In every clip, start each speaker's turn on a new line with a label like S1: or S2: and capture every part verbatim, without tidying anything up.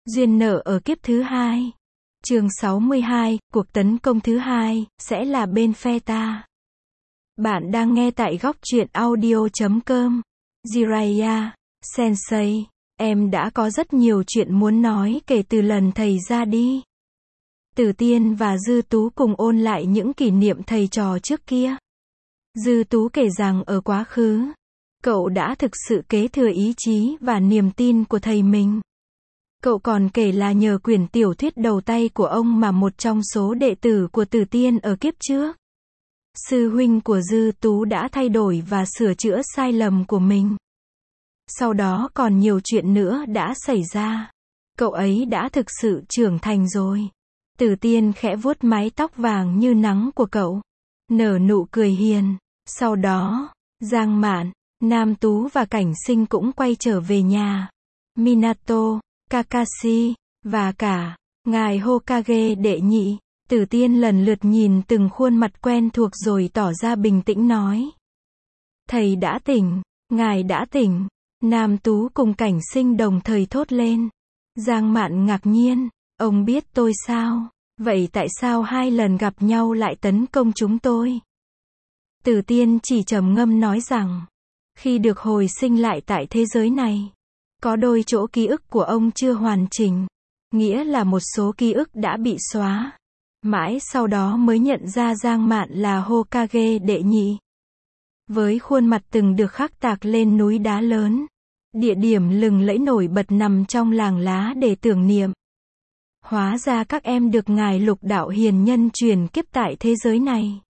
S1: Duyên nợ ở kiếp thứ hai. Chương sáu mươi hai, cuộc tấn công thứ hai, sẽ là bên phe ta. Bạn đang nghe tại góc truyện audio chấm com. Jiraiya Sensei, em đã có rất nhiều chuyện muốn nói kể từ lần thầy ra đi. Tử Tiên và Dư Tú cùng ôn lại những kỷ niệm thầy trò trước kia. Dư Tú kể rằng ở quá khứ, cậu đã thực sự kế thừa ý chí và niềm tin của thầy mình. Cậu còn kể là nhờ quyển tiểu thuyết đầu tay của ông mà một trong số đệ tử của Tử Tiên ở kiếp trước, sư huynh của Dư Tú đã thay đổi và sửa chữa sai lầm của mình. Sau đó còn nhiều chuyện nữa đã xảy ra. Cậu ấy đã thực sự trưởng thành rồi. Tử Tiên khẽ vuốt mái tóc vàng như nắng của cậu, nở nụ cười hiền. Sau đó, Giang Mạn, Nam Tú và Cảnh Sinh cũng quay trở về nhà. Minato, Kakashi, và cả ngài Hokage đệ nhị. Tử Tiên lần lượt nhìn từng khuôn mặt quen thuộc rồi tỏ ra bình tĩnh nói: Thầy đã tỉnh, ngài đã tỉnh. Nam Tú cùng Cảnh Sinh đồng thời thốt lên. Giang Mạn ngạc nhiên, ông biết tôi sao? Vậy tại sao hai lần gặp nhau lại tấn công chúng tôi? Tử Tiên chỉ trầm ngâm nói rằng, khi được hồi sinh lại tại thế giới này, có đôi chỗ ký ức của ông chưa hoàn chỉnh, nghĩa là một số ký ức đã bị xóa. Mãi sau đó mới nhận ra Giang Mạn là Hokage đệ nhị. Với khuôn mặt từng được khắc tạc lên núi đá lớn, địa điểm lừng lẫy nổi bật nằm trong làng lá để tưởng niệm. Hóa ra các em được ngài Lục Đạo Hiền Nhân truyền kiếp tại thế giới này.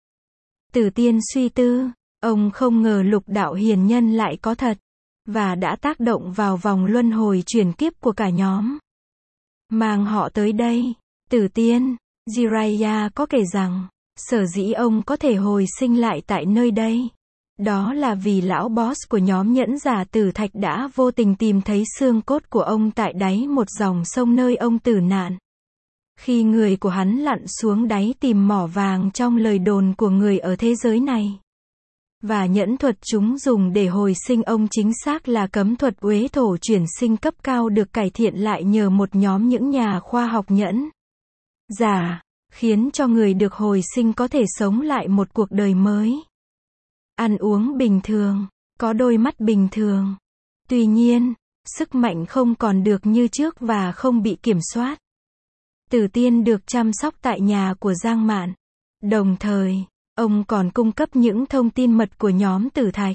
S1: Tử Tiên suy tư, ông không ngờ Lục Đạo Hiền Nhân lại có thật, và đã tác động vào vòng luân hồi chuyển kiếp của cả nhóm. Mang họ tới đây. Tử Tiên, Jiraiya có kể rằng, sở dĩ ông có thể hồi sinh lại tại nơi đây, đó là vì lão boss của nhóm nhẫn giả tử thạch đã vô tình tìm thấy xương cốt của ông tại đáy một dòng sông nơi ông tử nạn. Khi người của hắn lặn xuống đáy tìm mỏ vàng trong lời đồn của người ở thế giới này. Và nhẫn thuật chúng dùng để hồi sinh ông chính xác là cấm thuật uế thổ chuyển sinh cấp cao được cải thiện lại nhờ một nhóm những nhà khoa học nhẫn giả, khiến cho người được hồi sinh có thể sống lại một cuộc đời mới. Ăn uống bình thường, có đôi mắt bình thường. Tuy nhiên, sức mạnh không còn được như trước và không bị kiểm soát. Tử Tiên được chăm sóc tại nhà của Giang Mạn. Đồng thời, ông còn cung cấp những thông tin mật của nhóm tử thạch.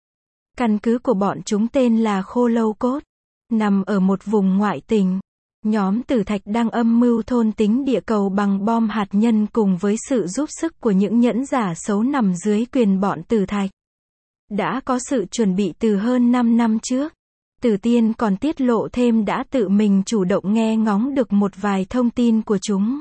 S1: Căn cứ của bọn chúng tên là Khô Lâu Cốt, nằm ở một vùng ngoại tỉnh. Nhóm tử thạch đang âm mưu thôn tính địa cầu bằng bom hạt nhân cùng với sự giúp sức của những nhẫn giả xấu nằm dưới quyền bọn tử thạch. Đã có sự chuẩn bị từ hơn năm năm trước. Tử Tiên còn tiết lộ thêm đã tự mình chủ động nghe ngóng được một vài thông tin của chúng.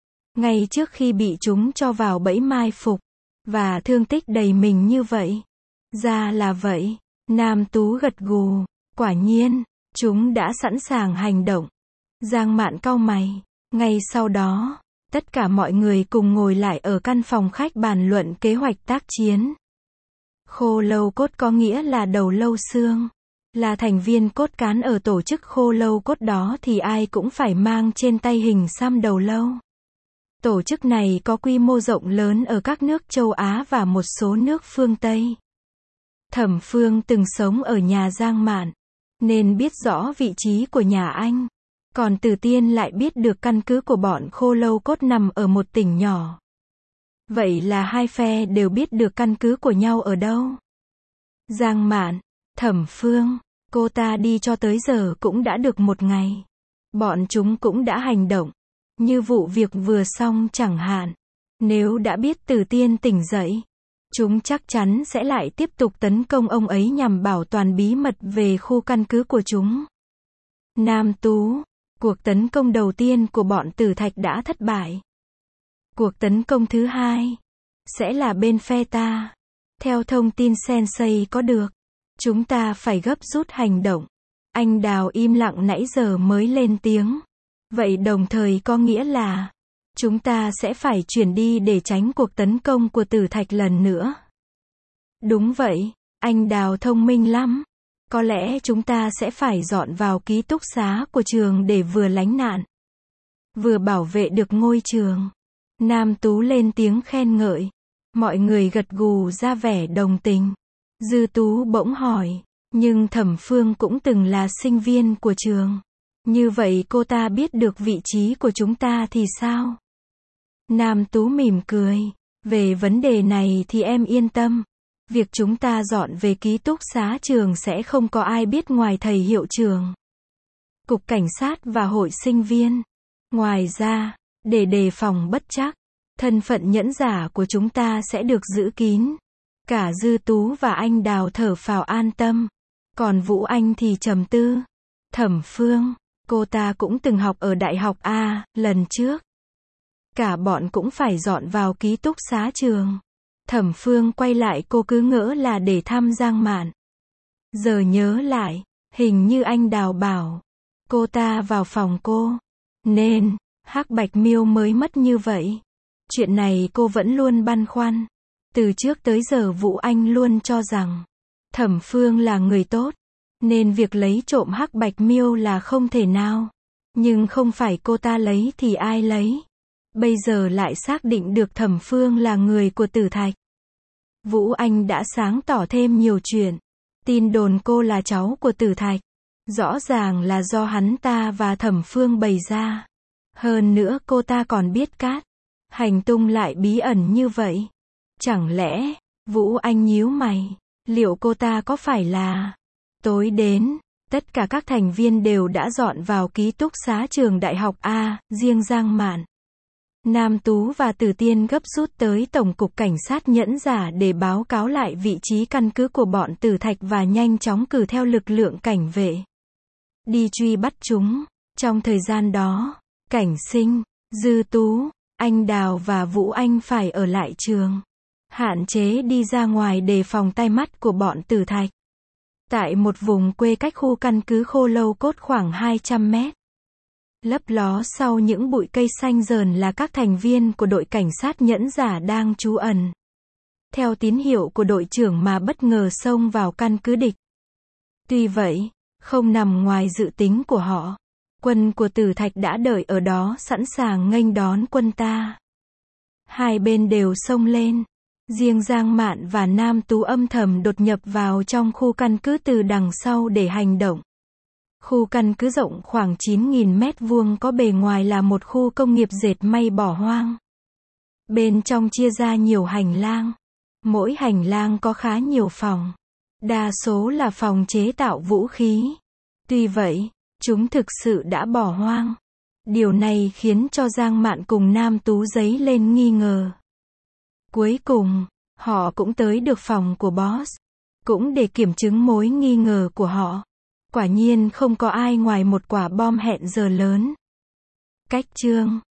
S1: Ngay trước khi bị chúng cho vào bẫy mai phục, và thương tích đầy mình như vậy. Ra là vậy. Nam Tú gật gù. Quả nhiên, chúng đã sẵn sàng hành động. Giang Mạn cau mày. Ngay sau đó, tất cả mọi người cùng ngồi lại ở căn phòng khách bàn luận kế hoạch tác chiến. Khô Lâu Cốt có nghĩa là đầu lâu xương. Là thành viên cốt cán ở tổ chức Khô Lâu Cốt đó thì ai cũng phải mang trên tay hình xăm đầu lâu. Tổ chức này có quy mô rộng lớn ở các nước châu Á và một số nước phương Tây. Thẩm Phương từng sống ở nhà Giang Mạn, nên biết rõ vị trí của nhà anh. Còn Tử Tiên lại biết được căn cứ của bọn Khô Lâu Cốt nằm ở một tỉnh nhỏ. Vậy là hai phe đều biết được căn cứ của nhau ở đâu. Giang Mạn, Thẩm Phương, cô ta đi cho tới giờ cũng đã được một ngày. Bọn chúng cũng đã hành động. Như vụ việc vừa xong chẳng hạn. Nếu đã biết Tử Tiên tỉnh dậy, chúng chắc chắn sẽ lại tiếp tục tấn công ông ấy nhằm bảo toàn bí mật về khu căn cứ của chúng. Nam Tú, cuộc tấn công đầu tiên của bọn tử thạch đã thất bại. Cuộc tấn công thứ hai sẽ là bên phe ta. Theo thông tin Sensei có được, chúng ta phải gấp rút hành động. Anh Đào im lặng nãy giờ mới lên tiếng. Vậy đồng thời có nghĩa là, chúng ta sẽ phải chuyển đi để tránh cuộc tấn công của tử thạch lần nữa. Đúng vậy, anh Đào thông minh lắm. Có lẽ chúng ta sẽ phải dọn vào ký túc xá của trường để vừa lánh nạn, vừa bảo vệ được ngôi trường. Nam Tú lên tiếng khen ngợi. Mọi người gật gù ra vẻ đồng tình. Dư Tú bỗng hỏi, nhưng Thẩm Phương cũng từng là sinh viên của trường. Như vậy cô ta biết được vị trí của chúng ta thì sao? Nam Tú mỉm cười. Về vấn đề này thì em yên tâm. Việc chúng ta dọn về ký túc xá trường sẽ không có ai biết ngoài thầy hiệu trưởng, cục cảnh sát và hội sinh viên. Ngoài ra, để đề phòng bất trắc, thân phận nhẫn giả của chúng ta sẽ được giữ kín. Cả Dư Tú và anh Đào thở phào an tâm. Còn Vũ Anh thì trầm tư. Thẩm Phương, cô ta cũng từng học ở Đại học A, lần trước. Cả bọn cũng phải dọn vào ký túc xá trường. Thẩm Phương quay lại cô cứ ngỡ là để thăm Giang Mạn. Giờ nhớ lại, hình như anh Đào bảo cô ta vào phòng cô, nên Hắc Bạch Miêu mới mất như vậy. Chuyện này cô vẫn luôn băn khoăn. Từ trước tới giờ Vũ Anh luôn cho rằng Thẩm Phương là người tốt, nên việc lấy trộm Hắc Bạch Miêu là không thể nào. Nhưng không phải cô ta lấy thì ai lấy? Bây giờ lại xác định được Thẩm Phương là người của Tử Thạch. Vũ Anh đã sáng tỏ thêm nhiều chuyện. Tin đồn cô là cháu của Tử Thạch, rõ ràng là do hắn ta và Thẩm Phương bày ra. Hơn nữa cô ta còn biết cát hành tung lại bí ẩn như vậy. Chẳng lẽ, Vũ Anh nhíu mày, liệu cô ta có phải là... Tối đến, tất cả các thành viên đều đã dọn vào ký túc xá trường Đại học A, riêng Giang Mạn, Nam Tú và Tử Tiên gấp rút tới Tổng cục Cảnh sát nhẫn giả để báo cáo lại vị trí căn cứ của bọn Tử Thạch và nhanh chóng cử theo lực lượng cảnh vệ đi truy bắt chúng. Trong thời gian đó, Cảnh Sinh, Dư Tú, anh Đào và Vũ Anh phải ở lại trường, hạn chế đi ra ngoài đề phòng tai mắt của bọn Tử Thạch. Tại một vùng quê cách khu căn cứ Khô Lâu Cốt khoảng hai trăm mét, lấp ló sau những bụi cây xanh rờn là các thành viên của đội cảnh sát nhẫn giả đang trú ẩn. Theo tín hiệu của đội trưởng mà bất ngờ xông vào căn cứ địch. Tuy vậy, không nằm ngoài dự tính của họ. Quân của Tử Thạch đã đợi ở đó sẵn sàng nghênh đón quân ta. Hai bên đều xông lên. Riêng Giang Mạn và Nam Tú âm thầm đột nhập vào trong khu căn cứ từ đằng sau để hành động. Khu căn cứ rộng khoảng chín nghìn mét vuông có bề ngoài là một khu công nghiệp dệt may bỏ hoang. Bên trong chia ra nhiều hành lang. Mỗi hành lang có khá nhiều phòng. Đa số là phòng chế tạo vũ khí. Tuy vậy, chúng thực sự đã bỏ hoang. Điều này khiến cho Giang Mạn cùng Nam Tú dấy lên nghi ngờ. Cuối cùng, họ cũng tới được phòng của boss. Cũng để kiểm chứng mối nghi ngờ của họ. Quả nhiên không có ai ngoài một quả bom hẹn giờ lớn. Cách chương